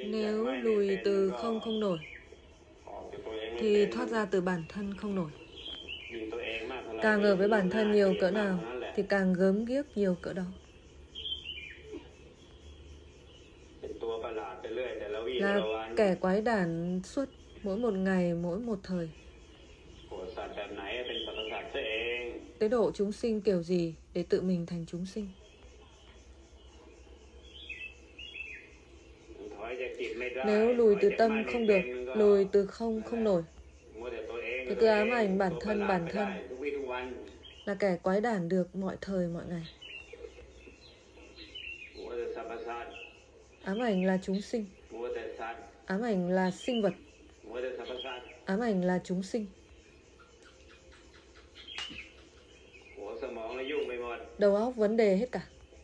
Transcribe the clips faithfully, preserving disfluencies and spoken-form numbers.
Nếu lùi từ không không nổi thì thoát ra từ bản thân không nổi. Càng ở với bản thân nhiều cỡ nào thì càng gớm ghiếc nhiều cỡ đó. Là kẻ quái đản suốt mỗi một ngày, mỗi một thời. Tế độ chúng sinh kiểu gì để tự mình thành chúng sinh. Nếu lùi từ tâm không được, lùi từ không không nổi, thì cứ ám ảnh bản thân bản thân, là kẻ quái đản được mọi thời mọi ngày. Ám ảnh là chúng sinh, ám ảnh là sinh vật, ám ảnh là chúng sinh. Đầu óc vấn đề hết cả.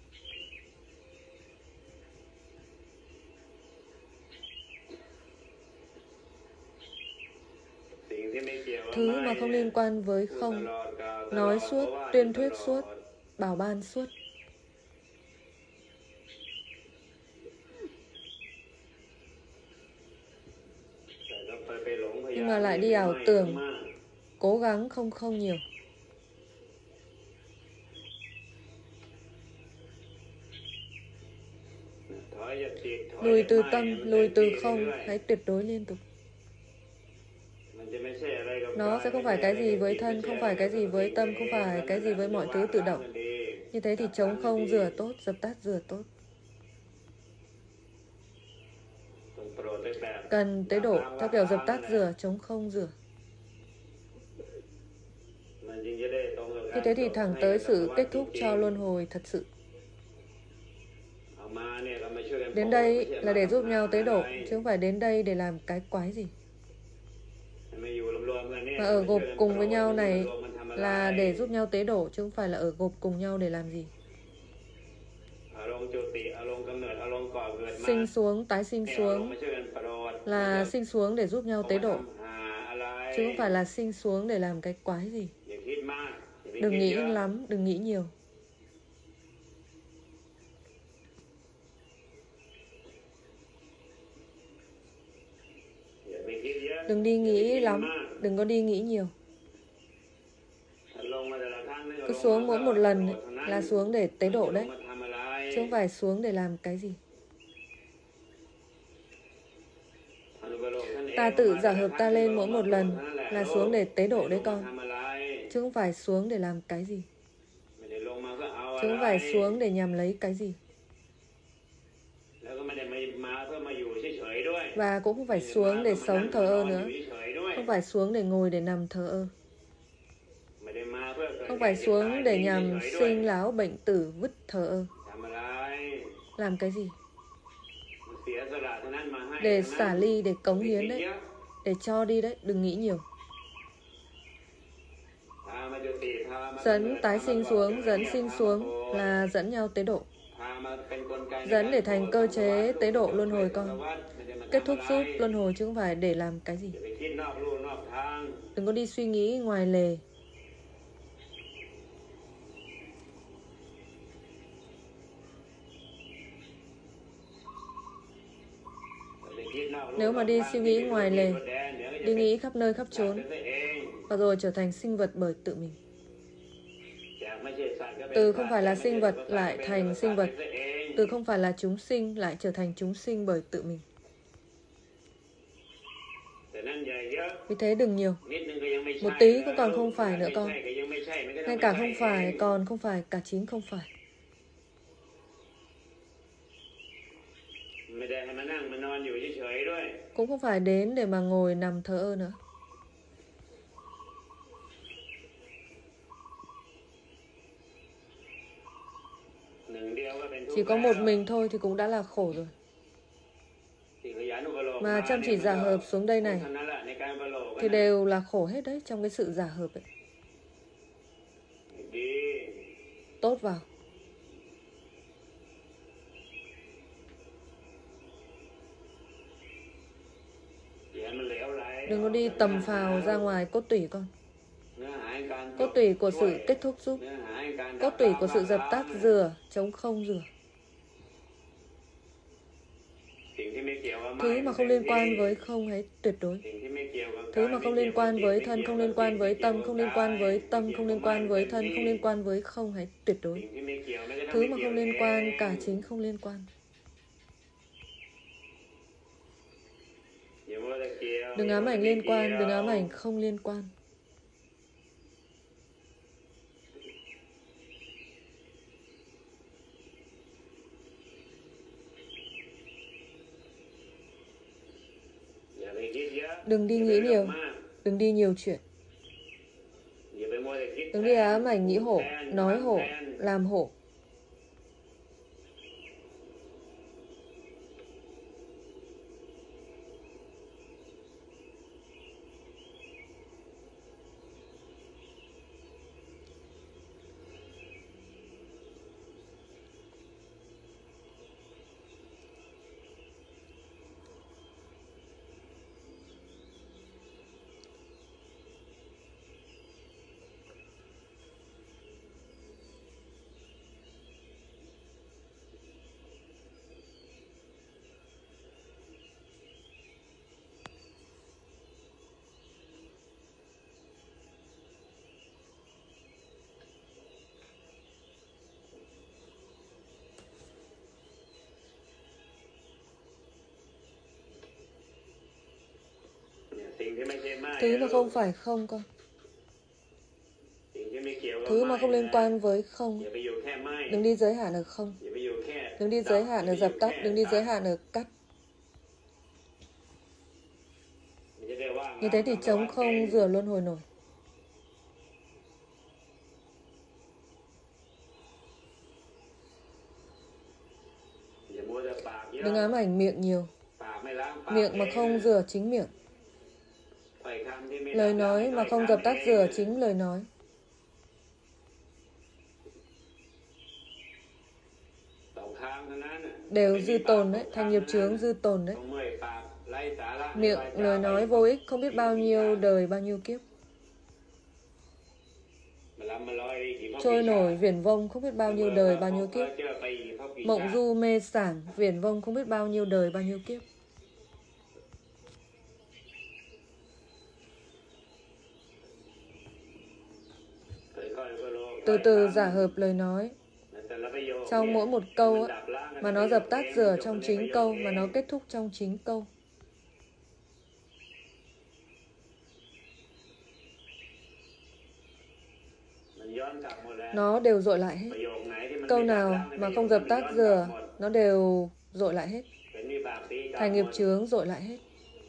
Thứ mà không liên quan với không, nói suốt, tuyên thuyết suốt, bảo ban suốt. Nhưng mà lại đi ảo tưởng, cố gắng không không nhiều. Lùi từ tâm, lùi từ không, hãy tuyệt đối liên tục. Nó sẽ không phải cái gì với thân, không phải cái gì với tâm, không phải cái gì với mọi thứ tự động. Như thế thì chống không rửa tốt, dập tắt rửa tốt. Cần tế độ theo kiểu dập tắt rửa, chống không rửa. Như thế thì thẳng tới sự kết thúc cho luân hồi thật sự. Đến đây là để giúp nhau tế độ, chứ không phải đến đây để làm cái quái gì. Mà ở gộp cùng với nhau này là để giúp nhau tế độ, chứ không phải là ở gộp cùng nhau để làm gì. Sinh xuống, tái sinh xuống là sinh xuống để giúp nhau tế độ, chứ không phải là sinh xuống để làm cái quái gì. Đừng nghĩ lắm, đừng nghĩ nhiều. Đừng đi nghĩ lắm, đừng có đi nghĩ nhiều. Cứ xuống mỗi một lần ấy, là xuống để tế độ đấy, chứ không phải xuống để làm cái gì. Ta tự giả hợp ta lên mỗi một lần là xuống để tế độ đấy con, chứ không phải xuống để làm cái gì, chứ không phải xuống để nhằm lấy cái gì. Và cũng không phải xuống để sống thờ ơ nữa, không phải xuống để ngồi để nằm thờ ơ, không phải xuống để nhằm sinh lão bệnh tử vứt thờ ơ. Làm cái gì? Để xả ly, để cống hiến đấy, để cho đi đấy, đừng nghĩ nhiều. Dẫn tái sinh xuống, dẫn sinh xuống là dẫn nhau tế độ, dẫn để thành cơ chế tế độ luân hồi con, kết thúc giúp luân hồi, chứ không phải để làm cái gì. Đừng có đi suy nghĩ ngoài lề. Nếu mà đi suy nghĩ ngoài lề, đi nghĩ khắp nơi khắp chốn, và rồi trở thành sinh vật bởi tự mình. Từ không phải là sinh vật lại thành sinh vật, từ không phải là chúng sinh lại trở thành chúng sinh bởi tự mình. Vì thế đừng nhiều. Một tí cũng còn không phải nữa con. Ngay cả không phải còn không phải, cả chính không phải. Cũng không phải đến để mà ngồi nằm thờ ơ nữa. Chỉ có một mình thôi thì cũng đã là khổ rồi. Mà chăm chỉ giả hợp xuống đây này thì đều là khổ hết đấy, trong cái sự giả hợp ấy. Tốt vào. Đừng có đi tầm phào ra ngoài cốt tủy con. Cốt tủy của sự kết thúc giúp, cốt tủy của sự dập tắt rửa, chống không rửa. Thứ mà không liên quan với không hãy tuyệt đối. Thứ mà không liên quan với thân, không liên quan với tâm, không liên quan với tâm, không liên quan với thân, không liên quan với không hãy tuyệt đối. Thứ mà không liên quan cả chính không liên quan. Đừng ám ảnh liên quan, đừng ám ảnh không liên quan. Đừng đi nghĩ nhiều, đừng đi nhiều chuyện. Đừng đi ám ảnh nghĩ hổ, nói hổ, làm hổ. Thứ mà không phải không con. Thứ mà không liên quan với không. Đừng đi giới hạn ở không. Đừng đi giới hạn ở dập tắt, đừng đi giới hạn ở cắt. Như thế thì trống không rửa luân hồi nổi. Đừng ám ảnh miệng nhiều. Miệng mà không rửa chính miệng. Lời nói mà không dập tắt rửa chính lời nói. Đều dư tồn đấy, thành nghiệp chướng dư tồn đấy. Miệng lời nói vô ích không biết bao nhiêu đời bao nhiêu kiếp. Trôi nổi viển vông không biết bao nhiêu đời bao nhiêu kiếp. Mộng du mê sảng viển vông không biết bao nhiêu đời bao nhiêu kiếp. Từ từ giả hợp lời nói. Trong mỗi một câu ấy, mà nó dập tắt rửa trong chính câu, mà nó kết thúc trong chính câu. Nó đều dội lại hết. Câu nào mà không dập tắt rửa, nó đều dội lại hết. Thành nghiệp chướng dội lại hết.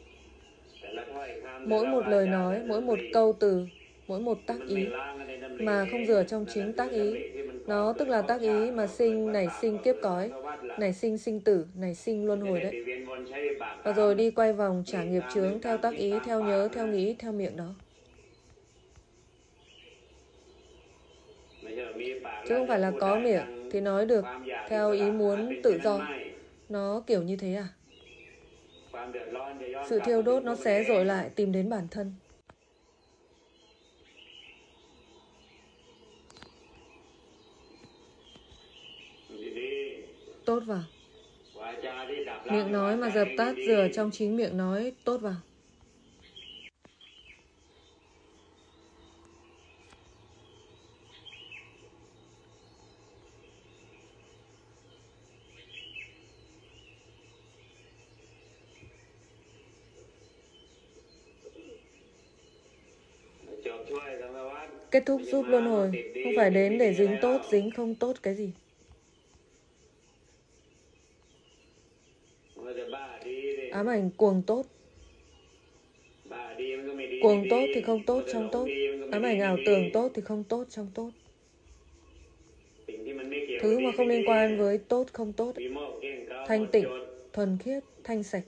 Mỗi một lời nói, mỗi một câu từ, mỗi một tác ý mà không rửa trong chính tác ý, nó tức là tác ý mà sinh nảy sinh kiếp cói, nảy sinh sinh tử, nảy sinh luân hồi đấy. Và rồi đi quay vòng trả nghiệp chướng theo tác ý, theo nhớ, theo nghĩ, theo miệng đó. Chứ không phải là có miệng thì nói được theo ý muốn tự do. Nó kiểu như thế à? Sự thiêu đốt nó xé rội lại tìm đến bản thân. Tốt vào. Miệng nói mà dập tắt rửa trong chính miệng nói tốt vào. Kết thúc giúp luân hồi, không phải đến để dính tốt, dính không tốt cái gì. Ám ảnh cuồng tốt. Cuồng tốt thì không tốt trong tốt. Ám ảnh ảo tưởng tốt thì không tốt trong tốt. Thứ mà không liên quan với tốt không tốt. Thanh tịnh, thuần khiết, thanh sạch.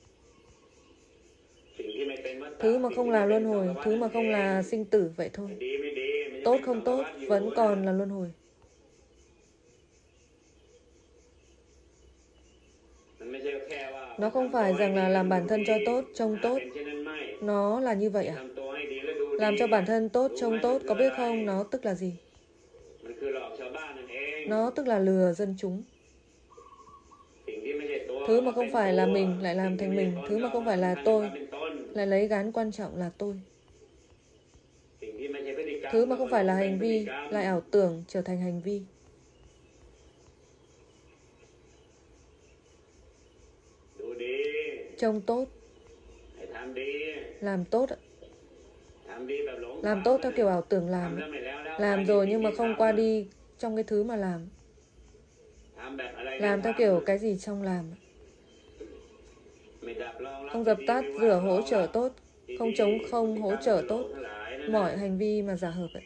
Thứ mà không là luân hồi, thứ mà không là sinh tử vậy thôi. Tốt không tốt vẫn còn là luân hồi. Nó không phải rằng là làm bản thân cho tốt, trông tốt. Nó là như vậy à? Làm cho bản thân tốt, trông tốt, có biết không? Nó tức là gì? Nó tức là lừa dân chúng. Thứ mà không phải là mình lại làm thành mình. Thứ mà không phải là tôi lại lấy gán quan trọng là tôi. Thứ mà không phải là hành vi lại ảo tưởng trở thành hành vi. Trông tốt, làm tốt ạ. Làm tốt theo kiểu ảo tưởng làm. Làm rồi nhưng mà không qua đi trong cái thứ mà làm. Làm theo kiểu cái gì trong làm. Không dập tắt, rửa hỗ trợ tốt. Không chống không hỗ trợ tốt. Mọi hành vi mà giả hợp ấy.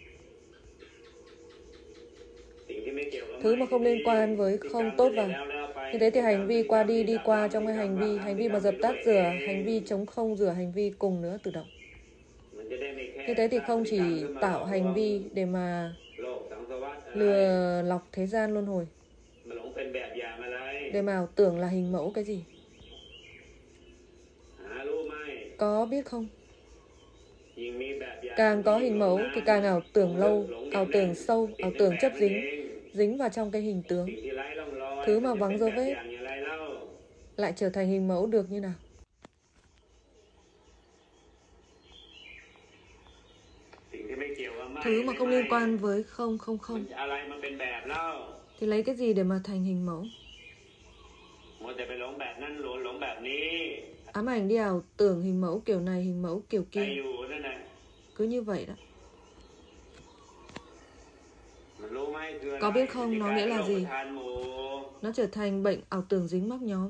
Thứ mà không liên quan với không tốt vào. Như thế thì hành vi qua đi đi qua trong cái hành vi. Hành vi mà dập tắt rửa, hành vi chống không rửa hành vi cùng nữa tự động. Như thế thì không chỉ tạo hành vi để mà lừa lọc thế gian luân hồi, để mà ảo tưởng là hình mẫu cái gì. Có biết không? Càng có hình mẫu thì càng ảo tưởng lâu, ảo tưởng sâu, ảo tưởng chấp dính, dính vào trong cái hình tướng. Thứ mà vắng dấu vết lại trở thành hình mẫu được như nào? Thứ mà không liên quan với không không không thì lấy cái gì để mà thành hình mẫu? Ám ảnh đi ảo tưởng hình mẫu kiểu này, hình mẫu kiểu kia. Cứ như vậy đó. Có biết không nó nghĩa là gì? Nó trở thành bệnh ảo tưởng dính mắc nhóm.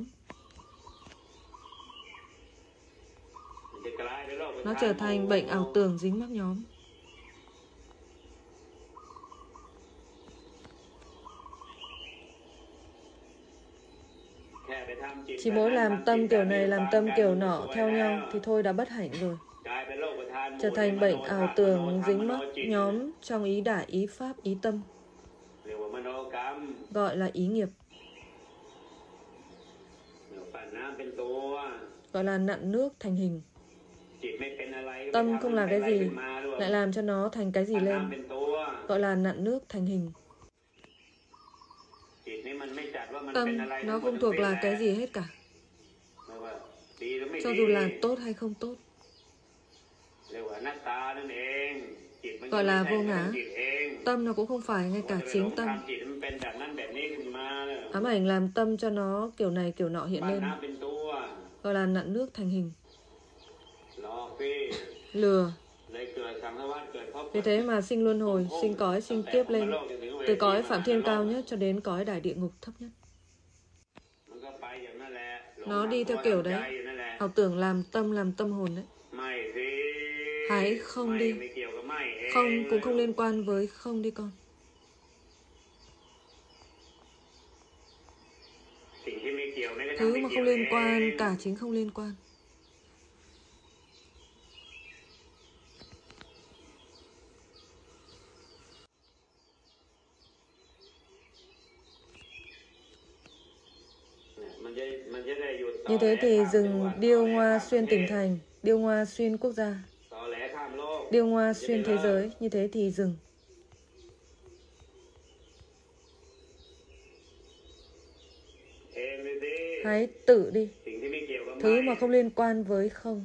Nó trở thành bệnh ảo tưởng dính mắc nhóm. Chỉ mỗi làm tâm kiểu này, làm tâm kiểu nọ theo nhau thì thôi đã bất hạnh rồi. Trở thành bệnh ảo tưởng dính mắc nhóm trong ý đại, ý pháp, ý tâm. Gọi là ý nghiệp. Gọi là nặn nước thành hình. Tâm không là cái gì lại làm cho nó thành cái gì lên. Gọi là nặn nước thành hình. Tâm nó không thuộc là cái gì hết cả. Cho dù là tốt hay không tốt. Gọi là vô ngã. Tâm nó cũng không phải ngay cả chính tâm. Ám ảnh làm tâm cho nó kiểu này kiểu nọ hiện lên. Gọi là nặn nước thành hình. Lừa. Vì thế mà sinh luân hồi, sinh cõi, sinh kiếp lên. Từ cõi phạm thiên cao nhất cho đến cõi đại địa ngục thấp nhất. Nó đi theo kiểu đấy. Ảo tưởng làm tâm, làm tâm hồn đấy. Hãy không đi. Không cũng không liên quan với không đi con. Thứ mà không liên quan cả chính không liên quan. Như thế thì dừng điêu ngoa xuyên tỉnh thành, điêu ngoa xuyên quốc gia, điêu ngoa xuyên thế giới. Như thế thì dừng. Hãy tự đi. Thứ mà không liên quan với không.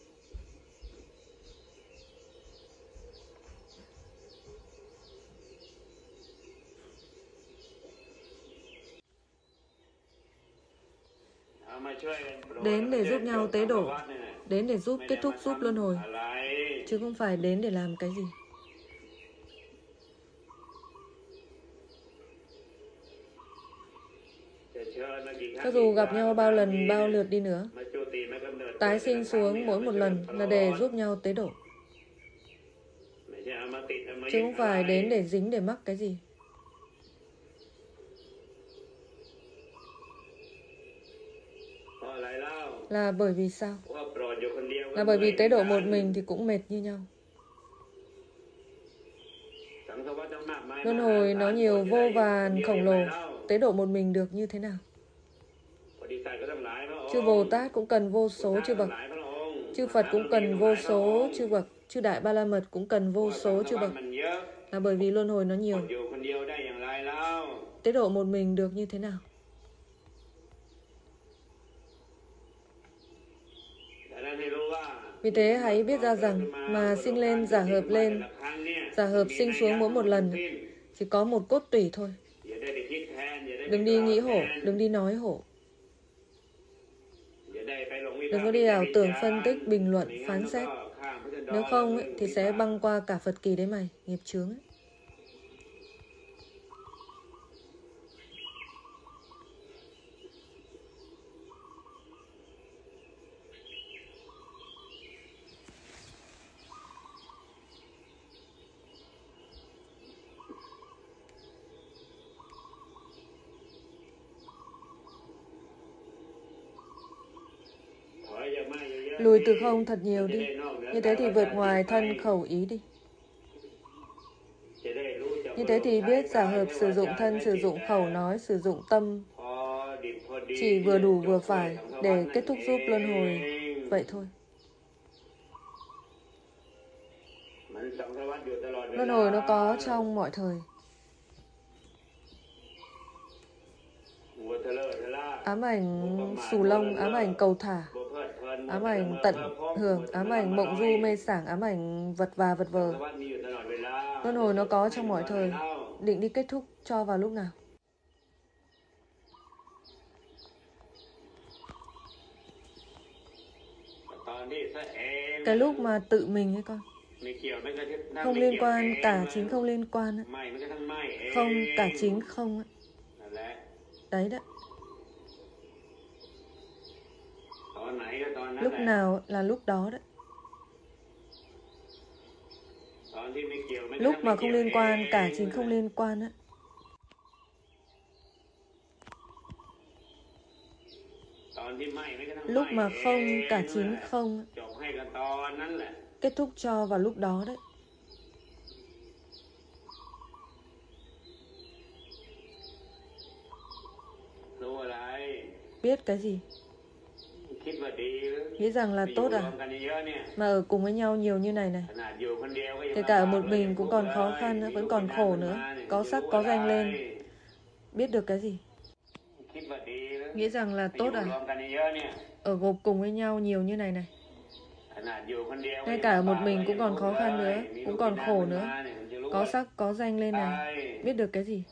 Đến để giúp nhau tế độ. Đến để giúp kết thúc giúp luân hồi. Chứ không phải đến để làm cái gì. Cho dù gặp nhau bao lần bao lượt đi nữa, tái sinh xuống mỗi một lần là để giúp nhau tế độ. Chứ không phải đến để dính để mắc cái gì. Là bởi vì sao? Là bởi vì tế độ một mình thì cũng mệt như nhau. Luân hồi nó nhiều vô vàn khổng lồ. Tế độ một mình được như thế nào? Chư Bồ Tát cũng cần vô số chư bậc. Chư Phật cũng cần vô số chư bậc. Chư Đại Ba La Mật cũng cần vô số chư bậc. Là bởi vì luân hồi nó nhiều. Tế độ một mình được như thế nào? Vì thế hãy biết ra rằng mà sinh lên, giả hợp lên, giả hợp sinh xuống mỗi một lần chỉ có một cốt tủy thôi. Đừng đi nghĩ hổ, đừng đi nói hổ. Đừng có đi ảo tưởng, phân tích, bình luận, phán xét. Nếu không ấy, thì sẽ băng qua cả Phật kỳ đấy mày, nghiệp chướng ấy. Lùi từ không thật nhiều đi. Như thế thì vượt ngoài thân khẩu ý đi. Như thế thì biết giả hợp sử dụng thân, sử dụng khẩu nói, sử dụng tâm chỉ vừa đủ vừa phải để kết thúc giúp luân hồi. Vậy thôi. Luân hồi nó có trong mọi thời. Ám ảnh xù lông, ám ảnh cầu thả, ám ảnh tận hưởng, ám ảnh mộng du mê sảng, ám ảnh vật và vật vờ. Luân hồi nó có trong mọi thời. Định đi kết thúc cho vào lúc nào? Cái lúc mà tự mình ấy con. Không liên quan, cả chính không liên quan ấy. Không, cả chính không ấy. Đấy đấy. Lúc nào là lúc đó đấy. Lúc mà không liên quan, cả chính không liên quan ấy. Lúc mà không, cả chính không ấy. Kết thúc cho vào lúc đó đấy. Biết cái gì? Nghĩ rằng là tốt à? Mà ở cùng với nhau nhiều như này này. Kể cả ở một mình cũng còn khó khăn nữa, vẫn còn khổ nữa. Có sắc có danh lên. Biết được cái gì? Nghĩ rằng là tốt à? Ở gộp cùng với nhau nhiều như này này. Ngay cả ở một mình cũng còn khó khăn nữa, cũng còn khổ nữa. Có sắc có danh lên này. Biết được cái gì?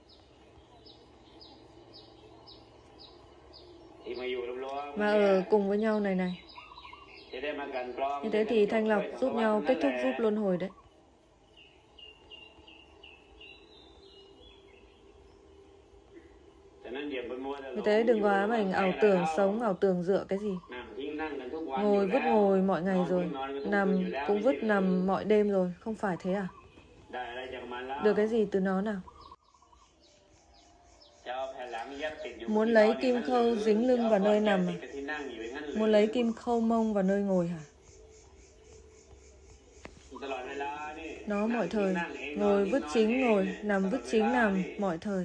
Mà ở cùng với nhau này này. Như thế thì thanh lọc giúp nhau kết thúc giúp luân hồi đấy. Vì thế đừng có ám ảnh ảo tưởng sống, ảo tưởng dựa cái gì. Ngồi vứt ngồi mọi ngày rồi, nằm cũng vứt nằm mọi đêm rồi, không phải thế à? Được cái gì từ nó nào? Muốn lấy kim khâu dính lưng vào nơi nằm à? Muốn lấy kim khâu mông vào nơi ngồi hả? Nó mọi thời. Ngồi vứt chính ngồi, nằm vứt chính nằm, mọi thời.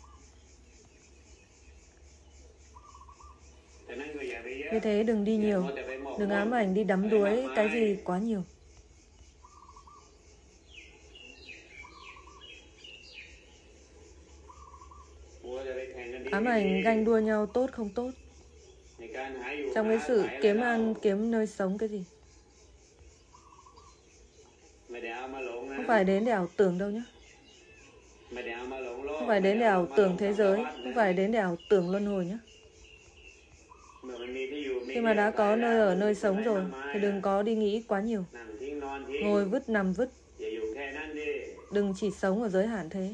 Vì thế đừng đi nhiều. Đừng ám ảnh đi đắm đuối cái gì quá nhiều. Ám ảnh ganh đua nhau tốt không tốt. Trong cái sự kiếm ăn, kiếm nơi sống cái gì. Không phải đến để ảo tưởng đâu nhé. Không phải đến để ảo tưởng thế giới. Không phải đến để ảo tưởng luân hồi nhé. Khi mà đã có nơi ở, nơi sống rồi thì đừng có đi nghĩ quá nhiều. Ngồi vứt, nằm vứt. Đừng chỉ sống ở giới hạn thế.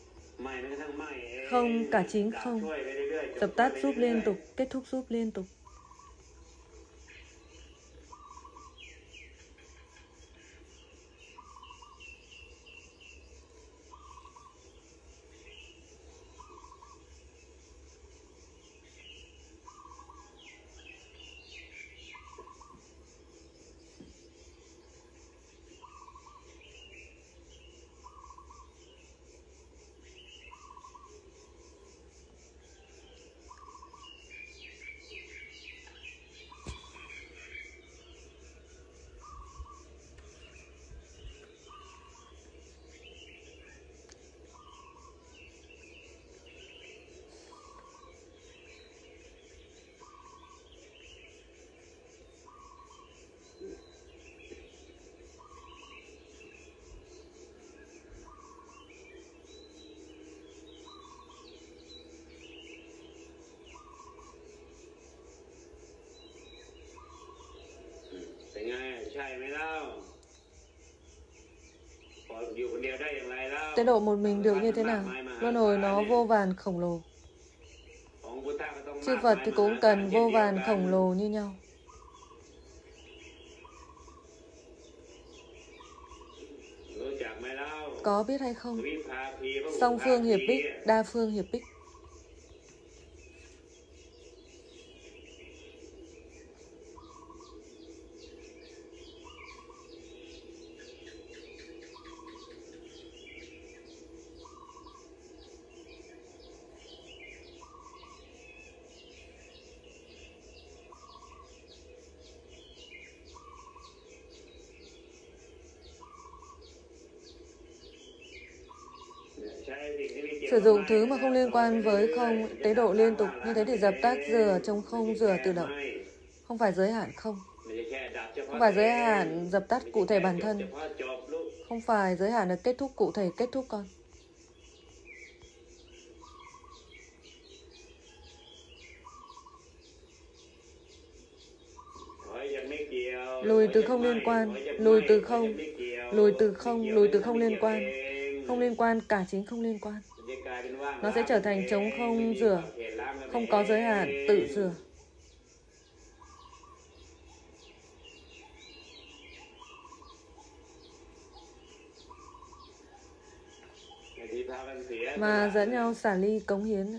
Không, cả chính không. Dập tắt giúp liên tục, kết thúc giúp liên tục. Tế độ một mình được như thế nào? Luân hồi nó vô vàn khổng lồ. Chư Phật thì cũng cần vô vàn khổng lồ như nhau. Có biết hay không? Song phương hiệp ích, đa phương hiệp ích. Sử dụng thứ mà không liên quan với không, tế độ liên tục như thế để dập tắt rửa trong không, rửa tự động. Không phải giới hạn không. Không phải giới hạn dập tắt cụ thể bản thân. Không phải giới hạn là kết thúc cụ thể, kết thúc con. Lùi từ không liên quan, lùi từ không, lùi từ không, lùi từ không liên quan. Không liên quan, cả chính không liên quan. Nó sẽ trở thành trống không rửa, không có giới hạn, tự rửa. Mà dẫn nhau xả ly cống hiến.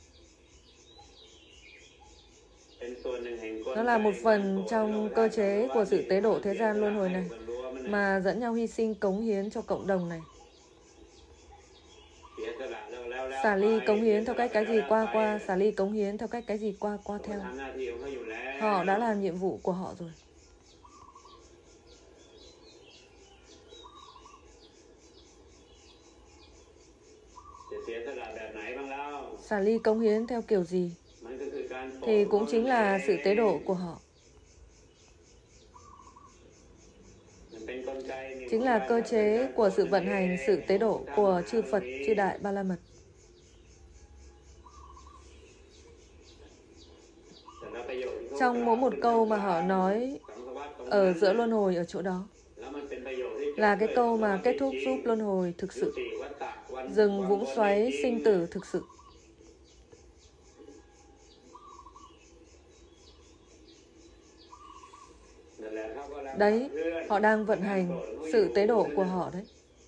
Nó là một phần trong cơ chế của sự tế độ thế gian luân hồi này, mà dẫn nhau hy sinh cống hiến cho cộng đồng này. Xả ly cống hiến theo cách cái gì qua qua, xả ly cống hiến theo cách cái gì qua qua theo. Họ đã làm nhiệm vụ của họ rồi. Xả ly cống hiến theo kiểu gì? Thì cũng chính là sự tế độ của họ. Chính là cơ chế của sự vận hành sự tế độ của chư Phật, chư Đại Ba La Mật. Trong mỗi một câu mà họ nói ở giữa luân hồi ở chỗ đó là cái câu mà kết thúc giúp luân hồi thực sự, dừng vũng xoáy sinh tử thực sự. Đấy, họ đang vận hành sự tế độ của họ đấy.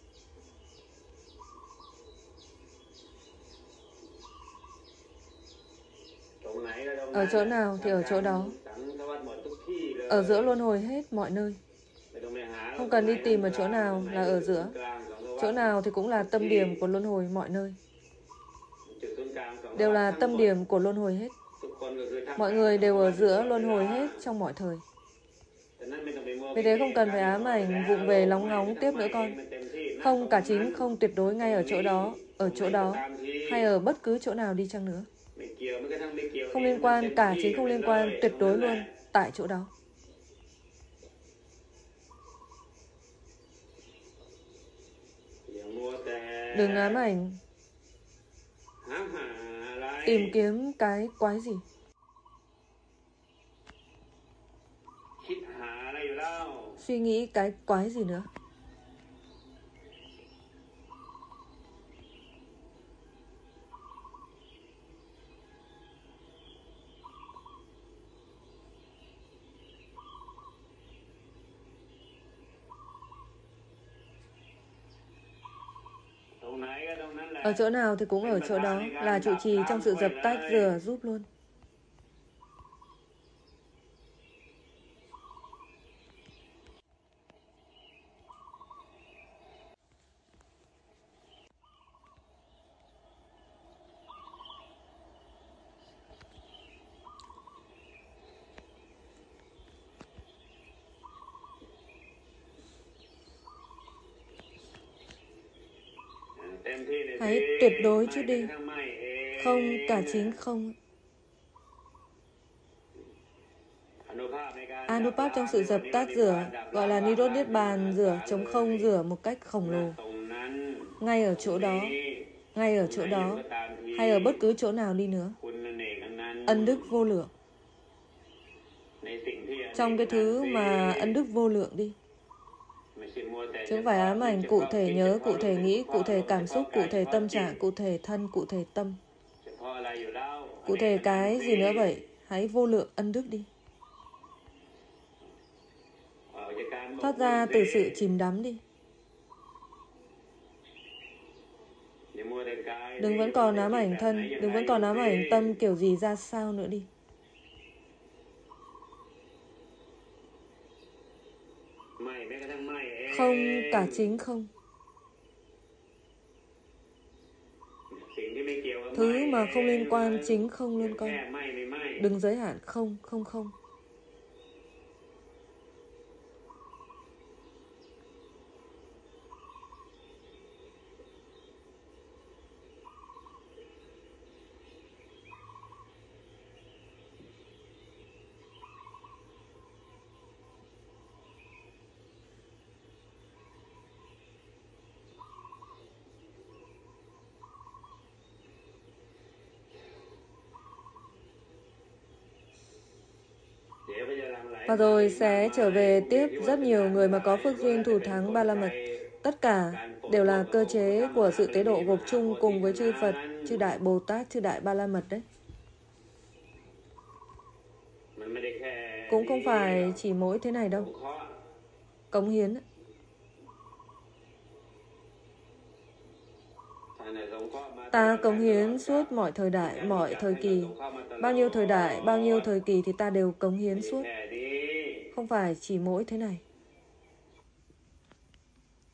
Ở chỗ nào thì ở chỗ đó. Ở giữa luân hồi hết mọi nơi. Không cần đi tìm ở chỗ nào là ở giữa. Chỗ nào thì cũng là tâm điểm của luân hồi mọi nơi. Đều là tâm điểm của luân hồi hết. Mọi người đều ở giữa luân hồi hết trong mọi thời. Vì thế không cần phải ám ảnh vụng về lóng ngóng tiếp nữa con. Không cả chính không tuyệt đối ngay ở chỗ đó, ở chỗ đó, hay ở bất cứ chỗ nào đi chăng nữa. Không liên quan, cả chính không liên quan, tuyệt đối luôn, tại chỗ đó. Đừng ám ảnh tìm kiếm cái quái gì. Suy nghĩ cái quái gì nữa. Ở chỗ nào thì cũng ở chỗ đó, là trụ trì trong sự dập tách rửa giúp luôn. Hãy tuyệt đối chút đi. Không cả chính không. Anupat trong sự dập tắt rửa, gọi là Nirod Niết Bàn rửa, chống không rửa một cách khổng lồ. Ngay ở chỗ đó, ngay ở chỗ đó, hay ở bất cứ chỗ nào đi nữa. Ân đức vô lượng. trong cái thứ mà ân đức vô lượng đi. Chứ không phải ám ảnh cụ thể nhớ, cụ thể nghĩ, cụ thể cảm xúc, cụ thể tâm trạng, cụ thể thân, cụ thể tâm. Cụ thể cái gì nữa vậy? Hãy vô lượng ân đức đi. Thoát ra từ sự chìm đắm đi. Đừng vẫn còn ám ảnh thân, đừng vẫn còn ám ảnh tâm kiểu gì ra sao nữa đi. Không cả chính không. Thứ mà không liên quan chính không liên quan. Đừng giới hạn không, không, không. Và rồi sẽ trở về tiếp rất nhiều người mà có phước duyên thủ thắng ba la mật. Tất cả đều là cơ chế của sự tế độ gộp chung cùng với chư Phật, chư Đại Bồ Tát, chư Đại Ba La Mật đấy. Cũng không phải chỉ mỗi thế này đâu. Cống hiến. Ta cống hiến suốt mọi thời đại, mọi thời kỳ. Bao nhiêu thời đại, bao nhiêu thời kỳ thì ta đều cống hiến suốt. Không phải chỉ mỗi thế này.